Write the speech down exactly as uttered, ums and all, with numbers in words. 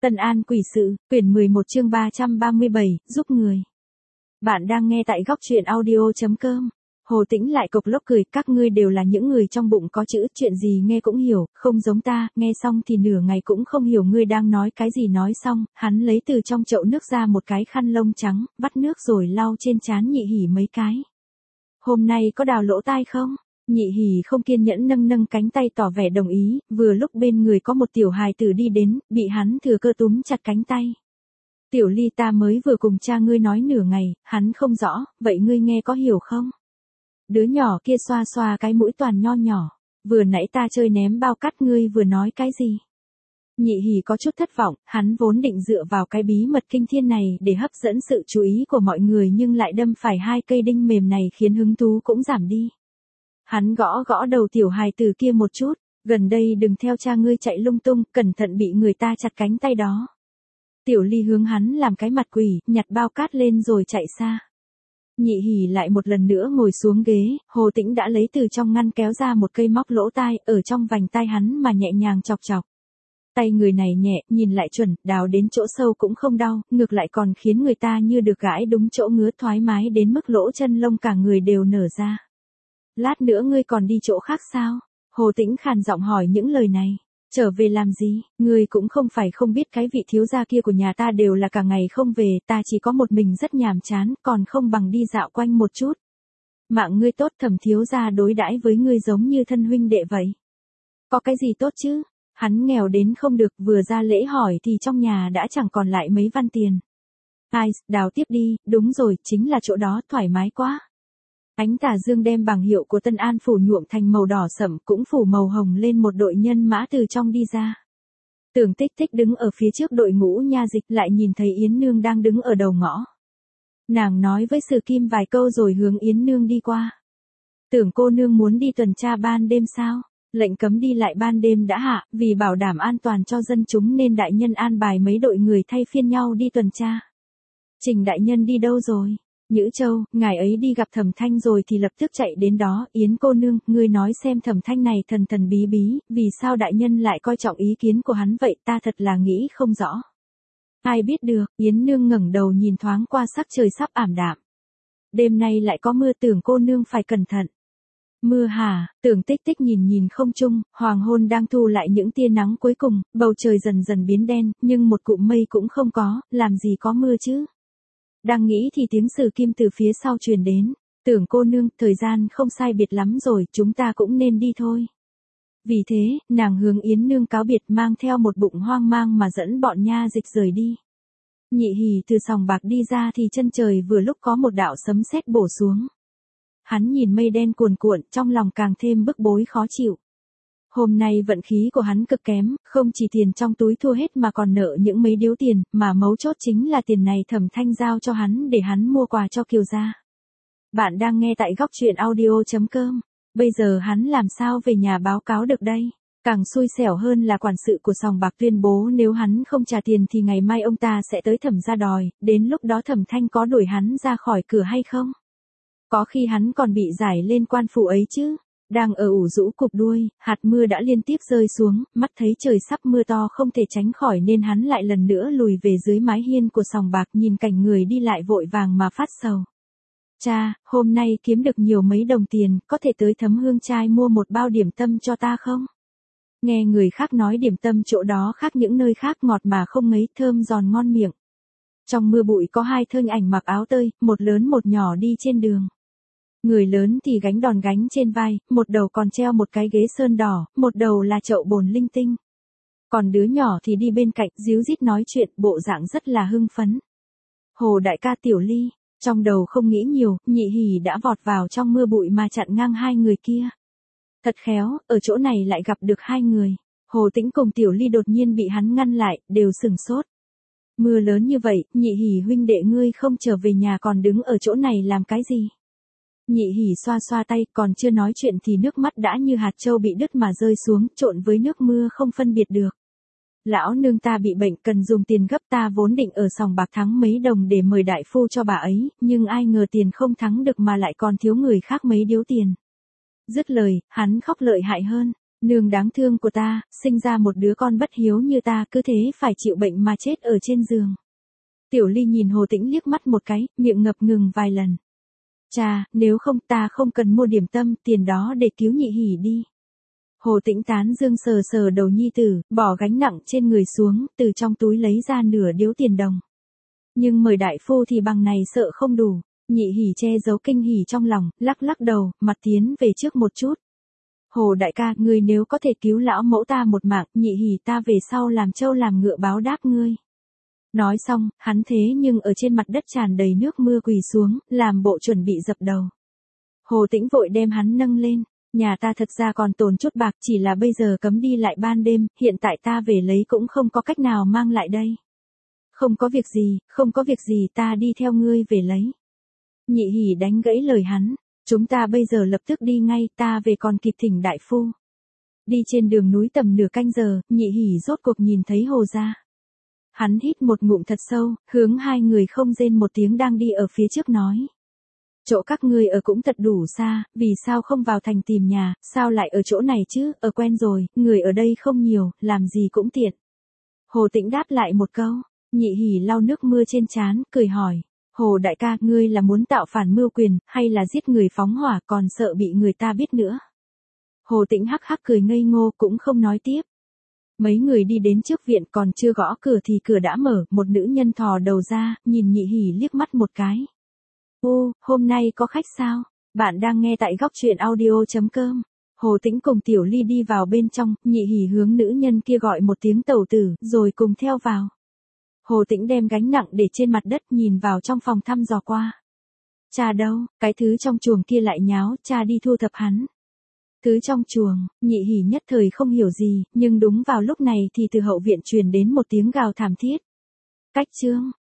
Tân An quỷ sự, quyển mười một chương ba trăm ba mươi bảy, giúp người. Bạn đang nghe tại góc truyện audio chấm com. Hồ Tĩnh lại cộc lốc cười, các ngươi đều là những người trong bụng có chữ, chuyện gì nghe cũng hiểu, không giống ta, nghe xong thì nửa ngày cũng không hiểu ngươi đang nói cái gì. Nói xong, hắn lấy từ trong chậu nước ra một cái khăn lông trắng, vắt nước rồi lau trên trán Nhị Hỉ mấy cái. Hôm nay có đào lỗ tai không? Nhị Hỉ không kiên nhẫn nâng nâng cánh tay tỏ vẻ đồng ý, vừa lúc bên người có một tiểu hài tử đi đến, bị hắn thừa cơ túm chặt cánh tay. Tiểu Ly, ta mới vừa cùng cha ngươi nói nửa ngày, hắn không rõ, vậy ngươi nghe có hiểu không? Đứa nhỏ kia xoa xoa cái mũi toàn nho nhỏ, vừa nãy ta chơi ném bao cát, ngươi vừa nói cái gì? Nhị Hỉ có chút thất vọng, hắn vốn định dựa vào cái bí mật kinh thiên này để hấp dẫn sự chú ý của mọi người nhưng lại đâm phải hai cây đinh mềm này khiến hứng thú cũng giảm đi. Hắn gõ gõ đầu tiểu hài tử kia một chút, gần đây đừng theo cha ngươi chạy lung tung, cẩn thận bị người ta chặt cánh tay đó. Tiểu Ly hướng hắn làm cái mặt quỷ, nhặt bao cát lên rồi chạy xa. Nhị Hỉ lại một lần nữa ngồi xuống ghế, Hồ Tĩnh đã lấy từ trong ngăn kéo ra một cây móc lỗ tai, ở trong vành tai hắn mà nhẹ nhàng chọc chọc. Tay người này nhẹ, nhìn lại chuẩn, đào đến chỗ sâu cũng không đau, ngược lại còn khiến người ta như được gãi đúng chỗ ngứa, thoải mái đến mức lỗ chân lông cả người đều nở ra. Lát nữa ngươi còn đi chỗ khác sao? Hồ Tĩnh khàn giọng hỏi những lời này. Trở về làm gì? Ngươi cũng không phải không biết cái vị thiếu gia kia của nhà ta đều là cả ngày không về, ta chỉ có một mình rất nhàm chán, còn không bằng đi dạo quanh một chút. Mạng ngươi tốt, Thẩm thiếu gia đối đãi với ngươi giống như thân huynh đệ vậy. Có cái gì tốt chứ? Hắn nghèo đến không được, vừa ra lễ hỏi thì trong nhà đã chẳng còn lại mấy văn tiền. Ai, đào tiếp đi, đúng rồi, chính là chỗ đó, thoải mái quá. Ánh tà dương đem bảng hiệu của Tân An phủ nhuộm thành màu đỏ sẫm, cũng phủ màu hồng lên, một đội nhân mã từ trong đi ra. Tưởng Tích Tích đứng ở phía trước đội ngũ nha dịch, lại nhìn thấy Yến Nương đang đứng ở đầu ngõ. Nàng nói với Sử Kim vài câu rồi hướng Yến Nương đi qua. Tưởng cô nương muốn đi tuần tra ban đêm sao? Lệnh cấm đi lại ban đêm đã hạ, vì bảo đảm an toàn cho dân chúng nên đại nhân an bài mấy đội người thay phiên nhau đi tuần tra. Trình đại nhân đi đâu rồi? Nhữ Châu, ngài ấy đi gặp Thẩm Thanh rồi thì lập tức chạy đến đó. Yến cô nương, ngươi nói xem Thẩm Thanh này thần thần bí bí, vì sao đại nhân lại coi trọng ý kiến của hắn vậy, ta thật là nghĩ không rõ. Ai biết được, Yến Nương ngẩng đầu nhìn thoáng qua sắc trời sắp ảm đạm. Đêm nay lại có mưa, Tưởng cô nương phải cẩn thận. Mưa hả? Tưởng Tích Tích nhìn nhìn không trung, hoàng hôn đang thu lại những tia nắng cuối cùng, bầu trời dần dần biến đen, nhưng một cụm mây cũng không có, làm gì có mưa chứ? Đang nghĩ thì tiếng Sử Kim từ phía sau truyền đến. Tưởng cô nương, thời gian không sai biệt lắm rồi, chúng ta cũng nên đi thôi. Vì thế, nàng hướng Yến Nương cáo biệt, mang theo một bụng hoang mang mà dẫn bọn nha dịch rời đi. Nhị Hỉ từ sòng bạc đi ra thì chân trời vừa lúc có một đạo sấm sét bổ xuống. Hắn nhìn mây đen cuồn cuộn, trong lòng càng thêm bức bối khó chịu. Hôm nay vận khí của hắn cực kém, không chỉ tiền trong túi thua hết mà còn nợ những mấy điếu tiền, mà mấu chốt chính là tiền này Thẩm Thanh giao cho hắn để hắn mua quà cho Kiều gia. Bạn đang nghe tại góc truyện audio chấm com. Bây giờ hắn làm sao về nhà báo cáo được đây? Càng xui xẻo hơn là quản sự của sòng bạc tuyên bố nếu hắn không trả tiền thì ngày mai ông ta sẽ tới Thẩm gia đòi, đến lúc đó Thẩm Thanh có đuổi hắn ra khỏi cửa hay không? Có khi hắn còn bị giải lên quan phủ ấy chứ. Đang ở ủ rũ cụp đuôi, hạt mưa đã liên tiếp rơi xuống, mắt thấy trời sắp mưa to không thể tránh khỏi nên hắn lại lần nữa lùi về dưới mái hiên của sòng bạc, nhìn cảnh người đi lại vội vàng mà phát sầu. Cha, hôm nay kiếm được nhiều mấy đồng tiền, có thể tới Thấm Hương Trai mua một bao điểm tâm cho ta không? Nghe người khác nói điểm tâm chỗ đó khác những nơi khác, ngọt mà không ngấy, thơm giòn ngon miệng. Trong mưa bụi có hai thân ảnh mặc áo tơi, một lớn một nhỏ đi trên đường. Người lớn thì gánh đòn gánh trên vai, một đầu còn treo một cái ghế sơn đỏ, một đầu là chậu bồn linh tinh. Còn đứa nhỏ thì đi bên cạnh, díu dít nói chuyện, bộ dạng rất là hưng phấn. Hồ đại ca, Tiểu Ly, trong đầu không nghĩ nhiều, Nhị Hỉ đã vọt vào trong mưa bụi mà chặn ngang hai người kia. Thật khéo, ở chỗ này lại gặp được hai người. Hồ Tĩnh cùng Tiểu Ly đột nhiên bị hắn ngăn lại, đều sửng sốt. Mưa lớn như vậy, Nhị Hỉ huynh đệ ngươi không trở về nhà còn đứng ở chỗ này làm cái gì? Nhị Hỉ xoa xoa tay, còn chưa nói chuyện thì nước mắt đã như hạt châu bị đứt mà rơi xuống, trộn với nước mưa không phân biệt được. Lão nương ta bị bệnh, cần dùng tiền gấp, ta vốn định ở sòng bạc thắng mấy đồng để mời đại phu cho bà ấy, nhưng ai ngờ tiền không thắng được mà lại còn thiếu người khác mấy điếu tiền. Dứt lời, hắn khóc lợi hại hơn. Nương đáng thương của ta, sinh ra một đứa con bất hiếu như ta cứ thế phải chịu bệnh mà chết ở trên giường. Tiểu Ly nhìn Hồ Tĩnh liếc mắt một cái, miệng ngập ngừng vài lần. Chà, nếu không ta không cần mua điểm tâm, tiền đó để cứu nhị hỉ đi. Hồ Tĩnh tán dương sờ sờ đầu nhi tử, bỏ gánh nặng trên người xuống, từ trong túi lấy ra nửa điếu tiền đồng. Nhưng mời đại phu thì bằng này sợ không đủ. Nhị hỉ che giấu kinh hỉ trong lòng, lắc lắc đầu, mặt tiến về trước một chút. Hồ đại ca, ngươi nếu có thể cứu lão mẫu ta một mạng, nhị hỉ ta về sau làm trâu làm ngựa báo đáp ngươi. Nói xong, hắn thế nhưng ở trên mặt đất tràn đầy nước mưa quỳ xuống, làm bộ chuẩn bị dập đầu. Hồ Tĩnh vội đem hắn nâng lên. Nhà ta thật ra còn tồn chút bạc, chỉ là bây giờ cấm đi lại ban đêm, hiện tại ta về lấy cũng không có cách nào mang lại đây. Không có việc gì, không có việc gì, ta đi theo ngươi về lấy. Nhị hỉ đánh gãy lời hắn. Chúng ta bây giờ lập tức đi ngay, ta về còn kịp thỉnh đại phu. Đi trên đường núi tầm nửa canh giờ, nhị hỉ rốt cuộc nhìn thấy Hồ gia. Hắn hít một ngụm thật sâu, hướng hai người không rên một tiếng đang đi ở phía trước nói. Chỗ các ngươi ở cũng thật đủ xa, vì sao không vào thành tìm nhà, sao lại ở chỗ này chứ, ở quen rồi, người ở đây không nhiều, làm gì cũng tiện. Hồ Tĩnh đáp lại một câu, nhị hỉ lau nước mưa trên trán, cười hỏi. Hồ đại ca, ngươi là muốn tạo phản mưu quyền, hay là giết người phóng hỏa còn sợ bị người ta biết nữa? Hồ Tĩnh hắc hắc cười ngây ngô cũng không nói tiếp. Mấy người đi đến trước viện còn chưa gõ cửa thì cửa đã mở, một nữ nhân thò đầu ra, nhìn nhị hỉ liếc mắt một cái. Ô, hôm nay có khách sao? Bạn đang nghe tại góc truyện audio chấm com. Hồ Tĩnh cùng Tiểu Ly đi vào bên trong, nhị hỉ hướng nữ nhân kia gọi một tiếng tẩu tử, rồi cùng theo vào. Hồ Tĩnh đem gánh nặng để trên mặt đất nhìn vào trong phòng thăm dò qua. Cha đâu, cái thứ trong chuồng kia lại nháo, cha đi thu thập hắn. Thứ trong chuồng, nhị hỉ nhất thời không hiểu gì, nhưng đúng vào lúc này thì từ hậu viện truyền đến một tiếng gào thảm thiết. Cách chương,